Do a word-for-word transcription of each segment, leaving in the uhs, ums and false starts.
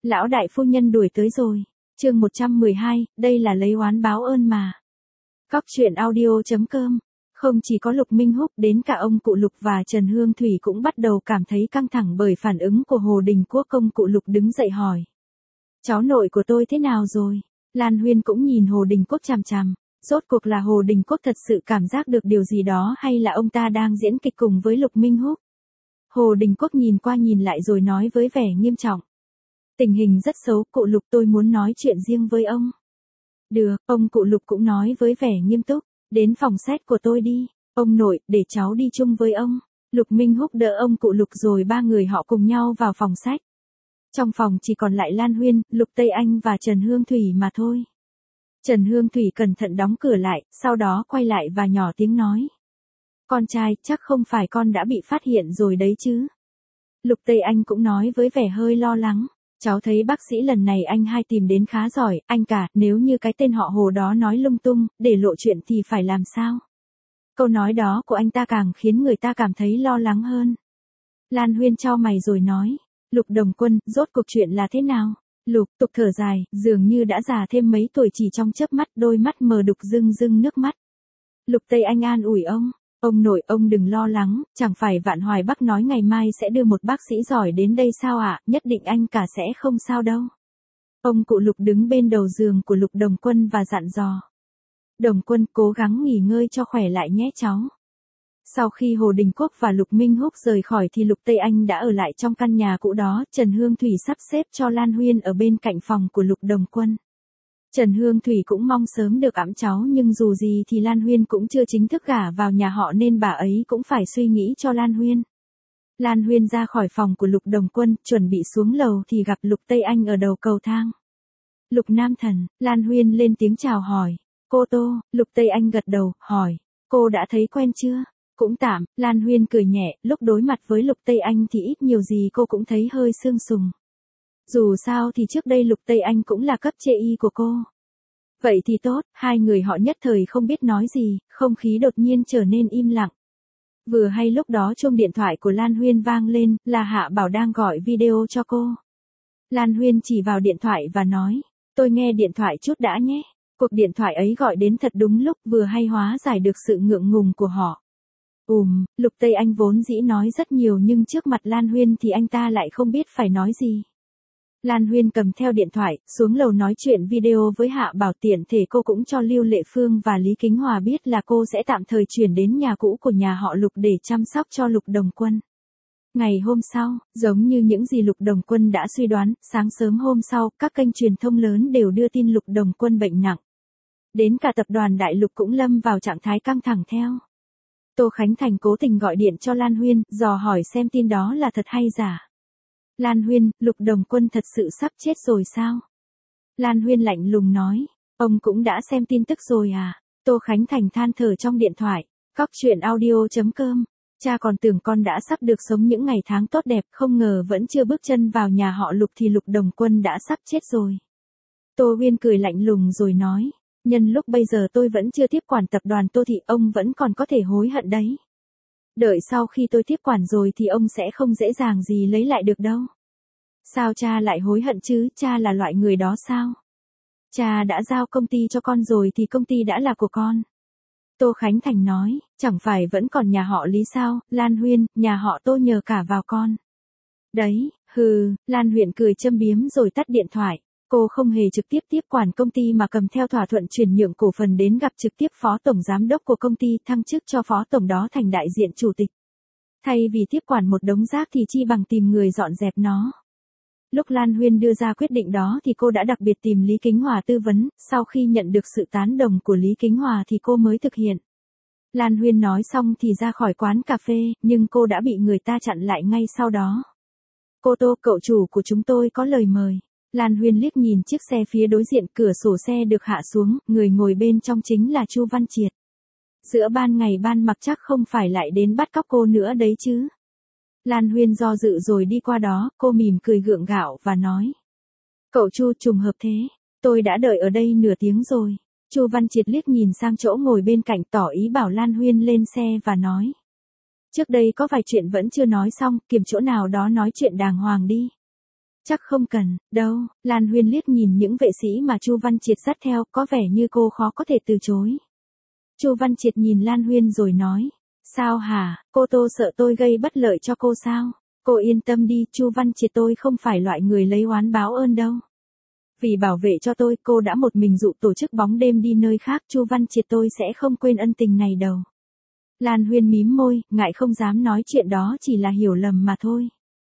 Lão đại phu nhân đuổi tới rồi. Chương một trăm mười hai, đây là lấy oán báo ơn mà. Cóc truyện audio chấm com. Không chỉ có Lục Minh Húc, đến cả ông cụ Lục và Trần Hương Thủy cũng bắt đầu cảm thấy căng thẳng bởi phản ứng của Hồ Đình Quốc. Ông cụ Lục đứng dậy hỏi: cháu nội của tôi thế nào rồi? Lan Huyên cũng nhìn Hồ Đình Quốc chằm chằm. Rốt cuộc là Hồ Đình Quốc thật sự cảm giác được điều gì đó hay là ông ta đang diễn kịch cùng với Lục Minh Húc? Hồ Đình Quốc nhìn qua nhìn lại rồi nói với vẻ nghiêm trọng: tình hình rất xấu, cụ Lục, tôi muốn nói chuyện riêng với ông. Được, ông cụ Lục cũng nói với vẻ nghiêm túc: đến phòng sách của tôi đi, ông nội, để cháu đi chung với ông. Lục Minh Húc đỡ ông cụ Lục rồi ba người họ cùng nhau vào phòng sách. Trong phòng chỉ còn lại Lan Huyên, Lục Tây Anh và Trần Hương Thủy mà thôi. Trần Hương Thủy cẩn thận đóng cửa lại, sau đó quay lại và nhỏ tiếng nói: con trai, chắc không phải con đã bị phát hiện rồi đấy chứ? Lục Tây Anh cũng nói với vẻ hơi lo lắng: cháu thấy bác sĩ lần này anh hai tìm đến khá giỏi, anh cả, nếu như cái tên họ Hồ đó nói lung tung, để lộ chuyện thì phải làm sao? Câu nói đó của anh ta càng khiến người ta cảm thấy lo lắng hơn. Lan Huyên chau mày rồi nói: Lục Đồng Quân, rốt cuộc chuyện là thế nào? Lục Tục thở dài, dường như đã già thêm mấy tuổi chỉ trong chớp mắt, đôi mắt mờ đục rưng rưng nước mắt. Lục Tây Anh an ủi ông: ông nội, ông đừng lo lắng, chẳng phải Vạn Hoài Bắc nói ngày mai sẽ đưa một bác sĩ giỏi đến đây sao ạ, à? Nhất định anh cả sẽ không sao đâu. Ông cụ Lục đứng bên đầu giường của Lục Đồng Quân và dặn dò: Đồng Quân, cố gắng nghỉ ngơi cho khỏe lại nhé cháu. Sau khi Hồ Đình Quốc và Lục Minh Húc rời khỏi thì Lục Tây Anh đã ở lại trong căn nhà cũ đó. Trần Hương Thủy sắp xếp cho Lan Huyên ở bên cạnh phòng của Lục Đồng Quân. Trần Hương Thủy cũng mong sớm được ẵm cháu, nhưng dù gì thì Lan Huyên cũng chưa chính thức gả vào nhà họ nên bà ấy cũng phải suy nghĩ cho Lan Huyên. Lan Huyên ra khỏi phòng của Lục Đồng Quân, chuẩn bị xuống lầu thì gặp Lục Tây Anh ở đầu cầu thang. Lục Nam Thần, Lan Huyên lên tiếng chào hỏi: cô Tô. Lục Tây Anh gật đầu, hỏi: cô đã thấy quen chưa? Cũng tạm. Lan Huyên cười nhẹ, lúc đối mặt với Lục Tây Anh thì ít nhiều gì cô cũng thấy hơi sương sùng. Dù sao thì trước đây Lục Tây Anh cũng là cấp chê y của cô. Vậy thì tốt, hai người họ nhất thời không biết nói gì, không khí đột nhiên trở nên im lặng. Vừa hay lúc đó chuông điện thoại của Lan Huyên vang lên, là Hạ Bảo đang gọi video cho cô. Lan Huyên chỉ vào điện thoại và nói: tôi nghe điện thoại chút đã nhé. Cuộc điện thoại ấy gọi đến thật đúng lúc, vừa hay hóa giải được sự ngượng ngùng của họ. Ùm, Lục Tây Anh vốn dĩ nói rất nhiều nhưng trước mặt Lan Huyên thì anh ta lại không biết phải nói gì. Lan Huyên cầm theo điện thoại, xuống lầu nói chuyện video với Hạ Bảo, tiện thể cô cũng cho Lưu Lệ Phương và Lý Kính Hòa biết là cô sẽ tạm thời chuyển đến nhà cũ của nhà họ Lục để chăm sóc cho Lục Đồng Quân. Ngày hôm sau, giống như những gì Lục Đồng Quân đã suy đoán, sáng sớm hôm sau, các kênh truyền thông lớn đều đưa tin Lục Đồng Quân bệnh nặng. Đến cả tập đoàn Đại Lục cũng lâm vào trạng thái căng thẳng theo. Tô Khánh Thành cố tình gọi điện cho Lan Huyên, dò hỏi xem tin đó là thật hay giả. Lan Huyên, Lục Đồng Quân thật sự sắp chết rồi sao? Lan Huyên lạnh lùng nói: ông cũng đã xem tin tức rồi à? Tô Khánh Thành than thở trong điện thoại. Cóc truyện audio chấm com. Cha còn tưởng con đã sắp được sống những ngày tháng tốt đẹp, không ngờ vẫn chưa bước chân vào nhà họ Lục thì Lục Đồng Quân đã sắp chết rồi. Tô Huyên cười lạnh lùng rồi nói: nhân lúc bây giờ tôi vẫn chưa tiếp quản tập đoàn Tô thì ông vẫn còn có thể hối hận đấy. Đợi sau khi tôi tiếp quản rồi thì ông sẽ không dễ dàng gì lấy lại được đâu. Sao cha lại hối hận chứ, cha là loại người đó sao? Cha đã giao công ty cho con rồi thì công ty đã là của con. Tô Khánh Thành nói: chẳng phải vẫn còn nhà họ Lý sao? Lan Huyên, nhà họ Tô nhờ cả vào con. Đấy, hừ, Lan Huyên cười châm biếm rồi tắt điện thoại. Cô không hề trực tiếp tiếp quản công ty mà cầm theo thỏa thuận chuyển nhượng cổ phần đến gặp trực tiếp phó tổng giám đốc của công ty, thăng chức cho phó tổng đó thành đại diện chủ tịch. Thay vì tiếp quản một đống rác thì chi bằng tìm người dọn dẹp nó. Lúc Lan Huyên đưa ra quyết định đó thì cô đã đặc biệt tìm Lý Kính Hòa tư vấn, sau khi nhận được sự tán đồng của Lý Kính Hòa thì cô mới thực hiện. Lan Huyên nói xong thì ra khỏi quán cà phê, nhưng cô đã bị người ta chặn lại ngay sau đó. Cô Tô, cậu chủ của chúng tôi có lời mời. Lan Huyên liếc nhìn chiếc xe phía đối diện, cửa sổ xe được hạ xuống, người ngồi bên trong chính là Chu Văn Triệt. Giữa ban ngày ban mặt chắc không phải lại đến bắt cóc cô nữa đấy chứ. Lan Huyên do dự rồi đi qua đó, cô mỉm cười gượng gạo và nói: cậu Chu, trùng hợp thế, tôi đã đợi ở đây nửa tiếng rồi. Chu Văn Triệt liếc nhìn sang chỗ ngồi bên cạnh, tỏ ý bảo Lan Huyên lên xe và nói: trước đây có vài chuyện vẫn chưa nói xong, kiếm chỗ nào đó nói chuyện đàng hoàng đi. Chắc không cần, đâu, Lan Huyên liếc nhìn những vệ sĩ mà Chu Văn Triệt dắt theo, có vẻ như cô khó có thể từ chối. Chu Văn Triệt nhìn Lan Huyên rồi nói, sao hả, cô Tô sợ tôi gây bất lợi cho cô sao? Cô yên tâm đi, Chu Văn Triệt tôi không phải loại người lấy oán báo ơn đâu. Vì bảo vệ cho tôi, cô đã một mình dụ tổ chức bóng đêm đi nơi khác, Chu Văn Triệt tôi sẽ không quên ân tình này đâu. Lan Huyên mím môi, ngại không dám nói chuyện đó chỉ là hiểu lầm mà thôi.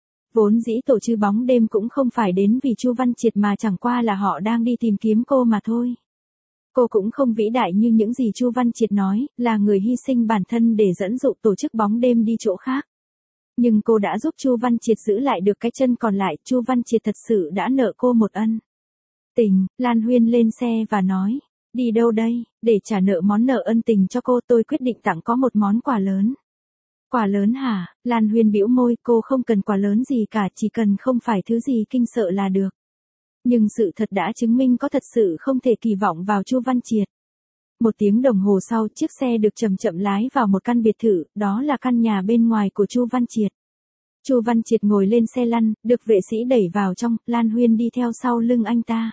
Vốn dĩ tổ chức bóng đêm cũng không phải đến vì Chu Văn Triệt mà chẳng qua là họ đang đi tìm kiếm cô mà thôi. Cô cũng không vĩ đại như những gì Chu Văn Triệt nói, là người hy sinh bản thân để dẫn dụ tổ chức bóng đêm đi chỗ khác. Nhưng cô đã giúp Chu Văn Triệt giữ lại được cái chân còn lại, Chu Văn Triệt thật sự đã nợ cô một ân tình. Lan Huyên lên xe và nói, đi đâu đây, để trả nợ món nợ ân tình cho cô tôi quyết định tặng có một món quà lớn. Quà lớn hả? Lan Huyên bĩu môi, cô không cần quà lớn gì cả, chỉ cần không phải thứ gì kinh sợ là được. Nhưng sự thật đã chứng minh có thật sự không thể kỳ vọng vào Chu Văn Triệt. Một tiếng đồng hồ sau, chiếc xe được chậm chậm lái vào một căn biệt thự, đó là căn nhà bên ngoài của Chu Văn Triệt. Chu Văn Triệt ngồi lên xe lăn, được vệ sĩ đẩy vào trong, Lan Huyên đi theo sau lưng anh ta.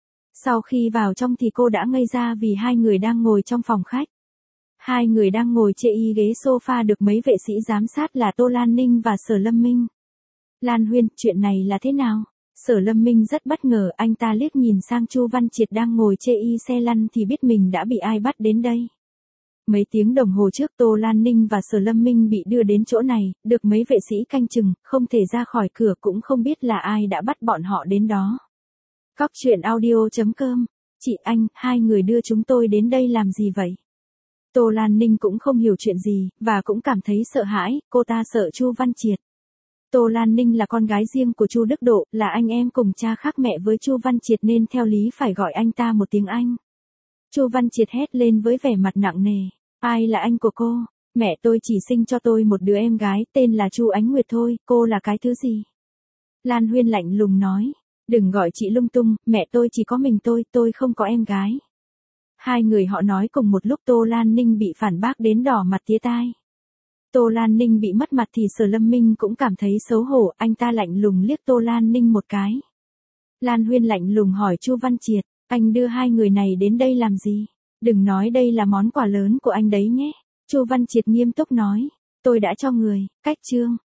Sau khi vào trong thì cô đã ngây ra vì hai người đang ngồi trong phòng khách. Hai người đang ngồi chê y ghế sofa được mấy vệ sĩ giám sát là Tô Lan Ninh và Sở Lâm Minh. Lan Huyên, chuyện này là thế nào? Sở Lâm Minh rất bất ngờ, anh ta liếc nhìn sang Chu Văn Triệt đang ngồi chê y xe lăn thì biết mình đã bị ai bắt đến đây. Mấy tiếng đồng hồ trước Tô Lan Ninh và Sở Lâm Minh bị đưa đến chỗ này, được mấy vệ sĩ canh chừng, không thể ra khỏi cửa, cũng không biết là ai đã bắt bọn họ đến đó. Cóc truyện audio chấm com, chị anh, hai người đưa chúng tôi đến đây làm gì vậy? Tô Lan Ninh cũng không hiểu chuyện gì, và cũng cảm thấy sợ hãi, cô ta sợ Chu Văn Triệt. Tô Lan Ninh là con gái riêng của Chu Đức Độ, là anh em cùng cha khác mẹ với Chu Văn Triệt nên theo lý phải gọi anh ta một tiếng anh. Chu Văn Triệt hét lên với vẻ mặt nặng nề, ai là anh của cô? Mẹ tôi chỉ sinh cho tôi một đứa em gái, tên là Chu Ánh Nguyệt thôi, cô là cái thứ gì? Lan Huyên lạnh lùng nói, đừng gọi chị lung tung, mẹ tôi chỉ có mình tôi, tôi không có em gái. Hai người họ nói cùng một lúc, Tô Lan Ninh bị phản bác đến đỏ mặt tía tai. Tô Lan Ninh bị mất mặt thì Sở Lâm Minh cũng cảm thấy xấu hổ, anh ta lạnh lùng liếc Tô Lan Ninh một cái. Lan Huyên lạnh lùng hỏi Chu Văn Triệt, anh đưa hai người này đến đây làm gì? Đừng nói đây là món quà lớn của anh đấy nhé. Chu Văn Triệt nghiêm túc nói, tôi đã cho người, cách chương.